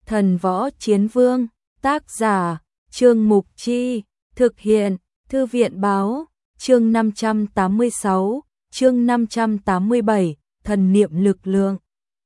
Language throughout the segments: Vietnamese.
Thần võ chiến vương, tác giả, Trương Mục Chi, thực hiện, Thư viện báo, chương 586, chương 587, thần niệm lực lượng.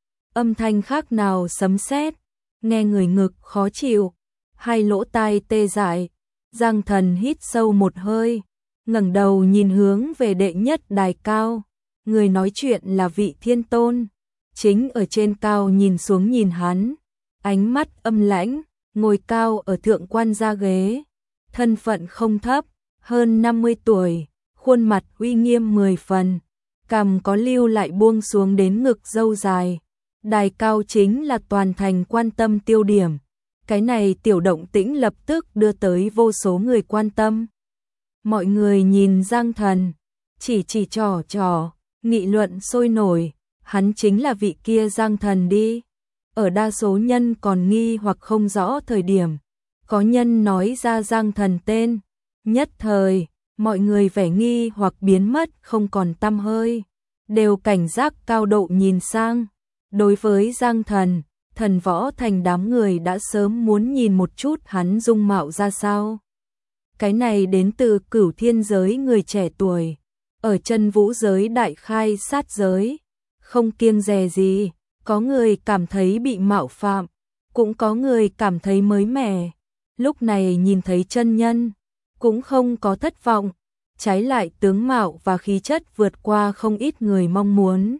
Âm thanh khác nào sấm sét, nghe người ngực khó chịu, hai lỗ tai tê dại. Giang Thần hít sâu một hơi, ngẩng đầu nhìn hướng về đệ nhất đài cao. Người nói chuyện là Vị Thiên Tôn, chính ở trên cao nhìn xuống nhìn hắn, ánh mắt âm lãnh, ngồi cao ở thượng quan gia ghế, thân phận không thấp, hơn 50 tuổi, khuôn mặt uy nghiêm 10 phần, cằm có lưu lại buông xuống đến ngực râu dài. Đài cao chính là toàn thành quan tâm tiêu điểm. Cái này tiểu động tĩnh lập tức đưa tới vô số người quan tâm. Mọi người nhìn Giang Thần, chỉ trò, nghị luận sôi nổi, hắn chính là vị kia Giang Thần đi. Ở đa số nhân còn nghi hoặc không rõ thời điểm, có nhân nói ra Giang Thần tên, nhất thời, mọi người vẻ nghi hoặc biến mất không còn tăm hơi, đều cảnh giác cao độ nhìn sang. Đối với Giang Thần, Thần Võ Thành đám người đã sớm muốn nhìn một chút hắn dung mạo ra sao. Cái này đến từ Cửu Thiên giới người trẻ tuổi, ở Chân Vũ giới đại khai sát giới, không kiêng dè gì, có người cảm thấy bị mạo phạm, cũng có người cảm thấy mới mẻ. Lúc này nhìn thấy chân nhân, cũng không có thất vọng, trái lại tướng mạo và khí chất vượt qua không ít người mong muốn.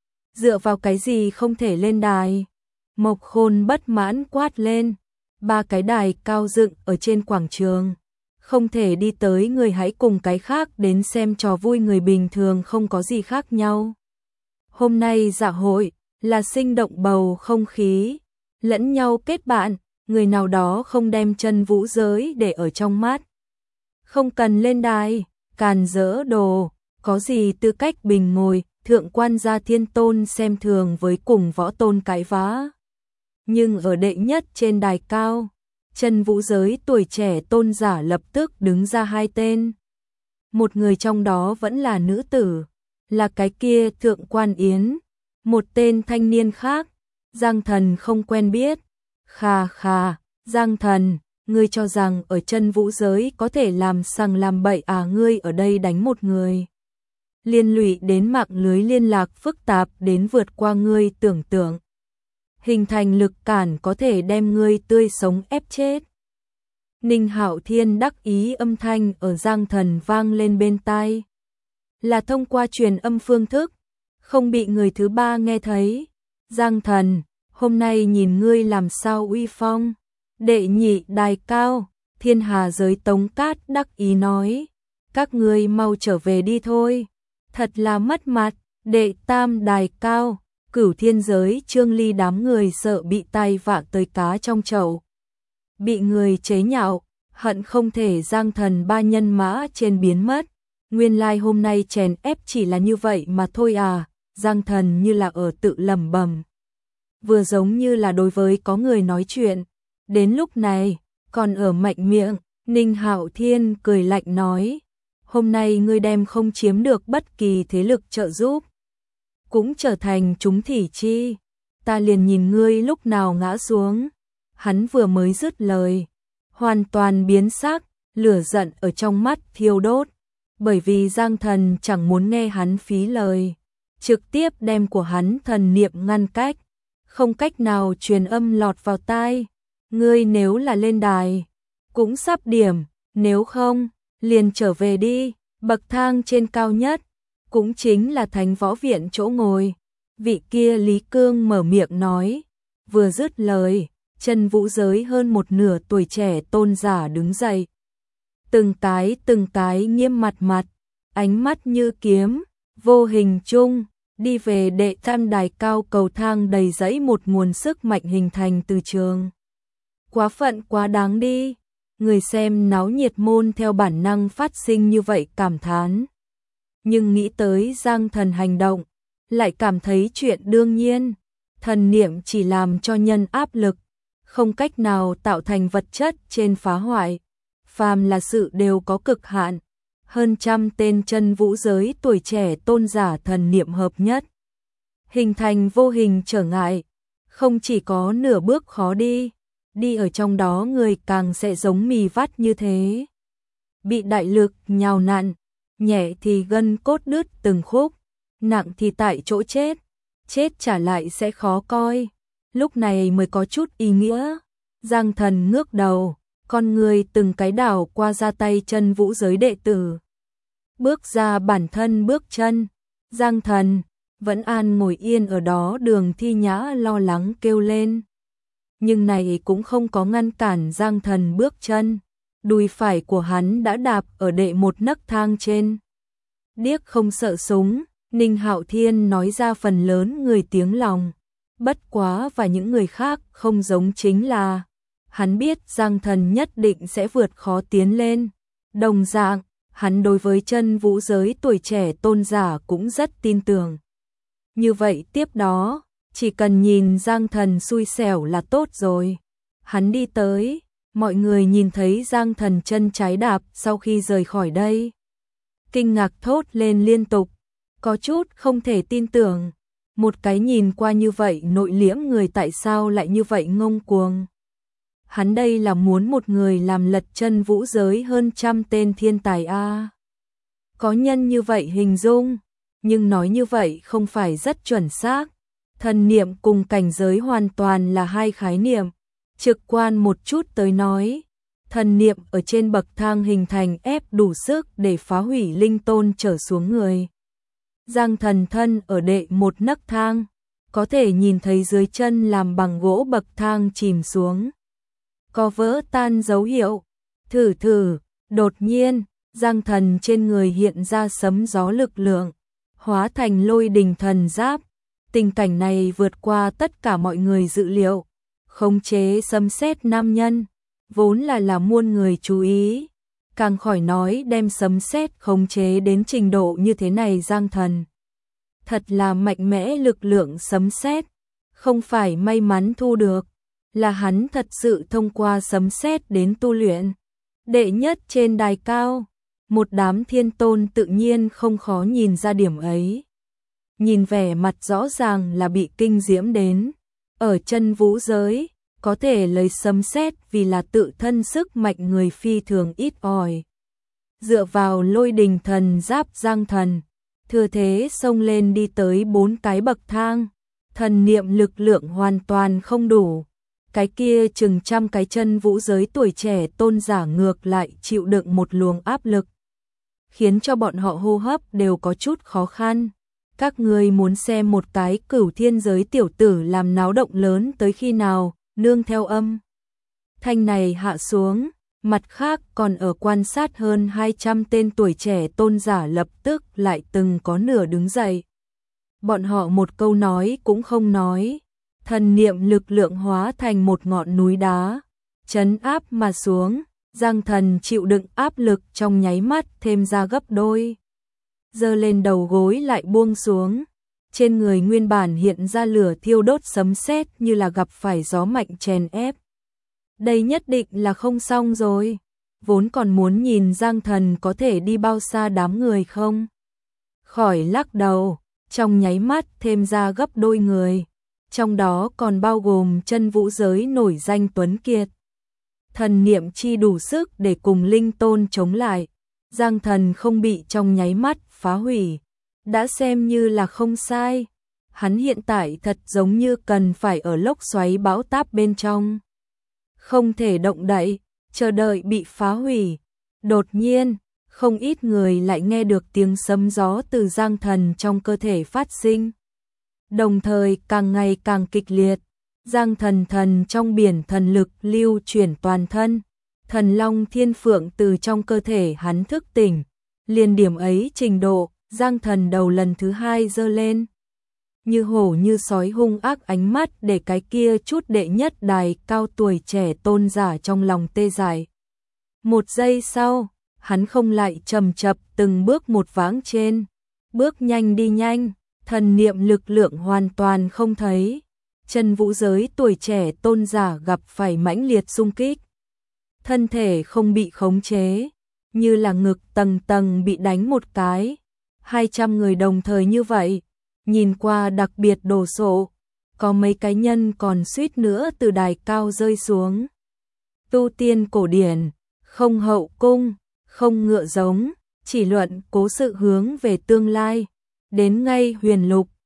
Dựa vào cái gì không thể lên đài? Mộc Khôn bất mãn quát lên. 3 cái đài cao dựng ở trên quảng trường, không thể đi tới người hãy cùng cái khác đến xem trò vui người bình thường không có gì khác nhau. Hôm nay dạ hội là sinh động bầu không khí, lẫn nhau kết bạn, người nào đó không đem Chân Vũ giới để ở trong mắt. Không cần lên đài, càn rỡ đồ, có gì tư cách bình ngồi. Thượng quan gia Thiên Tôn xem thường với cùng võ tôn cãi vã. Nhưng ở đệ nhất trên đài cao, Chân Vũ giới tuổi trẻ tôn giả lập tức đứng ra 2 tên. Một người trong đó vẫn là nữ tử, là cái kia Thượng quan Yến. Một tên thanh niên khác, Giang Thần không quen biết. Khà, Giang Thần, ngươi cho rằng ở Chân Vũ giới có thể làm sằng làm bậy à? Ngươi ở đây đánh một người, liên lụy đến mạng lưới liên lạc phức tạp đến vượt qua ngươi tưởng tượng. Hình thành lực cản có thể đem ngươi tươi sống ép chết. Ninh Hạo Thiên đắc ý âm thanh ở Giang Thần vang lên bên tai. Là thông qua truyền âm phương thức, không bị người thứ ba nghe thấy. Giang Thần, hôm nay nhìn ngươi làm sao uy phong. Đệ nhị đài cao, Thiên Hà giới Tống Cát đắc ý nói. Các ngươi mau trở về đi thôi. Thật là mất mặt. Đệ tam đài cao, Cửu Thiên giới Trương Ly đám người sợ bị tai vạ tới cá trong chậu. Bị người chế nhạo, hận không thể Giang Thần 3 nhân mã trên biến mất. Nguyên lai hôm nay chèn ép chỉ là như vậy mà thôi à? Giang Thần như là ở tự lẩm bẩm, vừa giống như là đối với có người nói chuyện. Đến lúc này, còn ở mạnh miệng, Ninh Hạo Thiên cười lạnh nói. Hôm nay ngươi đem không chiếm được bất kỳ thế lực trợ giúp, cũng trở thành chúng thỉ chi, ta liền nhìn ngươi lúc nào ngã xuống. Hắn vừa mới dứt lời, hoàn toàn biến sắc, lửa giận ở trong mắt thiêu đốt, bởi vì Giang Thần chẳng muốn nghe hắn phí lời, trực tiếp đem của hắn thần niệm ngăn cách, không cách nào truyền âm lọt vào tai. Ngươi nếu là lên đài, cũng sắp điểm, nếu không, liền trở về đi. Bậc thang trên cao nhất, cũng chính là Thánh Võ Viện chỗ ngồi. Vị kia Lý Cương mở miệng nói, vừa dứt lời, Chân Vũ giới hơn một nửa tuổi trẻ tôn giả đứng dậy. Từng cái nghiêm mặt, ánh mắt như kiếm, vô hình chung, đi về đệ tam đài cao. Cầu thang đầy dẫy một nguồn sức mạnh hình thành từ trường. Quá phận quá đáng đi. Người xem náo nhiệt môn theo bản năng phát sinh như vậy cảm thán. Nhưng nghĩ tới Giang Thần hành động, lại cảm thấy chuyện đương nhiên. Thần niệm chỉ làm cho nhân áp lực, không cách nào tạo thành vật chất trên phá hoại. Phàm là sự đều có cực hạn. Hơn 100 tên Chân Vũ giới tuổi trẻ tôn giả thần niệm hợp nhất, hình thành vô hình trở ngại, Không chỉ có nửa bước khó đi, đi ở trong đó người càng sẽ giống mì vắt như thế. Bị đại lực nhào nặn, nhẹ thì gân cốt đứt từng khúc, nặng thì tại chỗ chết, chết trả lại sẽ khó coi. Lúc này mới có chút ý nghĩa. Giang Thần ngước đầu, con người từng cái đảo qua ra tay chân vũ giới đệ tử. Bước ra bản thân bước chân, Giang Thần, vẫn an ngồi yên ở đó. Đường Thi Nhã lo lắng kêu lên. Nhưng này cũng không có ngăn cản Giang Thần bước chân. Đùi phải của hắn đã đạp ở đệ một nấc thang trên. Điếc không sợ súng, Ninh Hạo Thiên nói ra phần lớn người tiếng lòng. Bất quá và những người khác không giống chính là hắn biết Giang Thần nhất định sẽ vượt khó tiến lên. Đồng dạng, hắn đối với chân vũ giới tuổi trẻ tôn giả cũng rất tin tưởng. Như vậy tiếp đó, chỉ cần nhìn Giang Thần xui xẻo là tốt rồi. Hắn đi tới, mọi người nhìn thấy Giang Thần chân trái đạp sau khi rời khỏi đây. Kinh ngạc thốt lên liên tục, có chút không thể tin tưởng. Một cái nhìn qua như vậy nội liễm người tại sao lại như vậy ngông cuồng. Hắn đây là muốn một người làm lật chân vũ giới hơn trăm tên thiên tài a. Có nhân như vậy hình dung, nhưng nói như vậy không phải rất chuẩn xác. Thần niệm cùng cảnh giới hoàn toàn là hai khái niệm. Trực quan một chút tới nói, thần niệm ở trên bậc thang hình thành ép đủ sức để phá hủy linh tôn trở xuống người. Giang Thần thân ở đệ một nấc thang, có thể nhìn thấy dưới chân làm bằng gỗ bậc thang chìm xuống. Có vỡ tan dấu hiệu. Thử, đột nhiên, Giang Thần trên người hiện ra sấm gió lực lượng, hóa thành lôi đình thần giáp. Tình cảnh này vượt qua tất cả mọi người dự liệu. Khống chế sấm sét nam nhân, vốn là muôn người chú ý. Càng khỏi nói đem sấm sét khống chế đến trình độ như thế này. Giang Thần thật là mạnh mẽ, lực lượng sấm sét không phải may mắn thu được, là hắn thật sự thông qua sấm sét đến tu luyện. Đệ nhất trên đài cao, một đám thiên tôn tự nhiên không khó nhìn ra điểm ấy. Nhìn vẻ mặt rõ ràng là bị kinh diễm đến. Ở chân vũ giới, có thể lấy sấm sét vì là tự thân sức mạnh người phi thường ít ỏi. Dựa vào lôi đình thần giáp Giang Thần, thừa thế xông lên đi tới 4 cái bậc thang. Thần niệm lực lượng hoàn toàn không đủ. Cái kia chừng trăm cái chân vũ giới tuổi trẻ tôn giả ngược lại chịu đựng một luồng áp lực, khiến cho bọn họ hô hấp đều có chút khó khăn. Các ngươi muốn xem một cái cửu thiên giới tiểu tử làm náo động lớn tới khi nào? Nương theo âm thanh này hạ xuống, mặt khác còn ở quan sát hơn 200 tên tuổi trẻ tôn giả lập tức lại từng có nửa đứng dậy. Bọn họ một câu nói cũng không nói, thần niệm lực lượng hóa thành một ngọn núi đá, trấn áp mà xuống. Giang Thần chịu đựng áp lực trong nháy mắt thêm ra gấp đôi. Giơ lên đầu gối lại buông xuống, trên người nguyên bản hiện ra lửa thiêu đốt sấm sét như là gặp phải gió mạnh chèn ép. Đây nhất định là không xong rồi. Vốn còn muốn nhìn Giang Thần có thể đi bao xa đám người không. Khỏi lắc đầu, trong nháy mắt thêm ra gấp đôi người. Trong đó còn bao gồm chân vũ giới nổi danh Tuấn Kiệt. Thần niệm chi đủ sức để cùng linh tôn chống lại. Giang Thần không bị trong nháy mắt phá hủy, đã xem như là không sai. Hắn hiện tại thật giống như cần phải ở lốc xoáy bão táp bên trong, không thể động đậy, chờ đợi bị phá hủy. Đột nhiên, không ít người lại nghe được tiếng sấm gió từ Giang Thần trong cơ thể phát sinh, đồng thời càng ngày càng kịch liệt. Giang Thần trong biển thần lực lưu chuyển toàn thân, thần long thiên phượng từ trong cơ thể hắn thức tỉnh. Liền điểm ấy trình độ, Giang Thần đầu lần thứ hai giơ lên, như hổ như sói hung ác ánh mắt để cái kia chút đệ nhất đài cao tuổi trẻ tôn giả trong lòng tê dại. Một giây sau, hắn không lại chậm chập từng bước một vãng trên, bước nhanh đi nhanh, thần niệm lực lượng hoàn toàn không thấy. Chân vũ giới tuổi trẻ tôn giả gặp phải mãnh liệt xung kích, thân thể không bị khống chế, như là ngực tầng tầng bị đánh một cái. 200 người đồng thời như vậy, nhìn qua đặc biệt đồ sộ. có mấy cái nhân còn suýt nữa từ đài cao rơi xuống. Tu tiên cổ điển, không hậu cung, không ngựa giống, chỉ luận cố sự hướng về tương lai. Đến ngay huyền lục,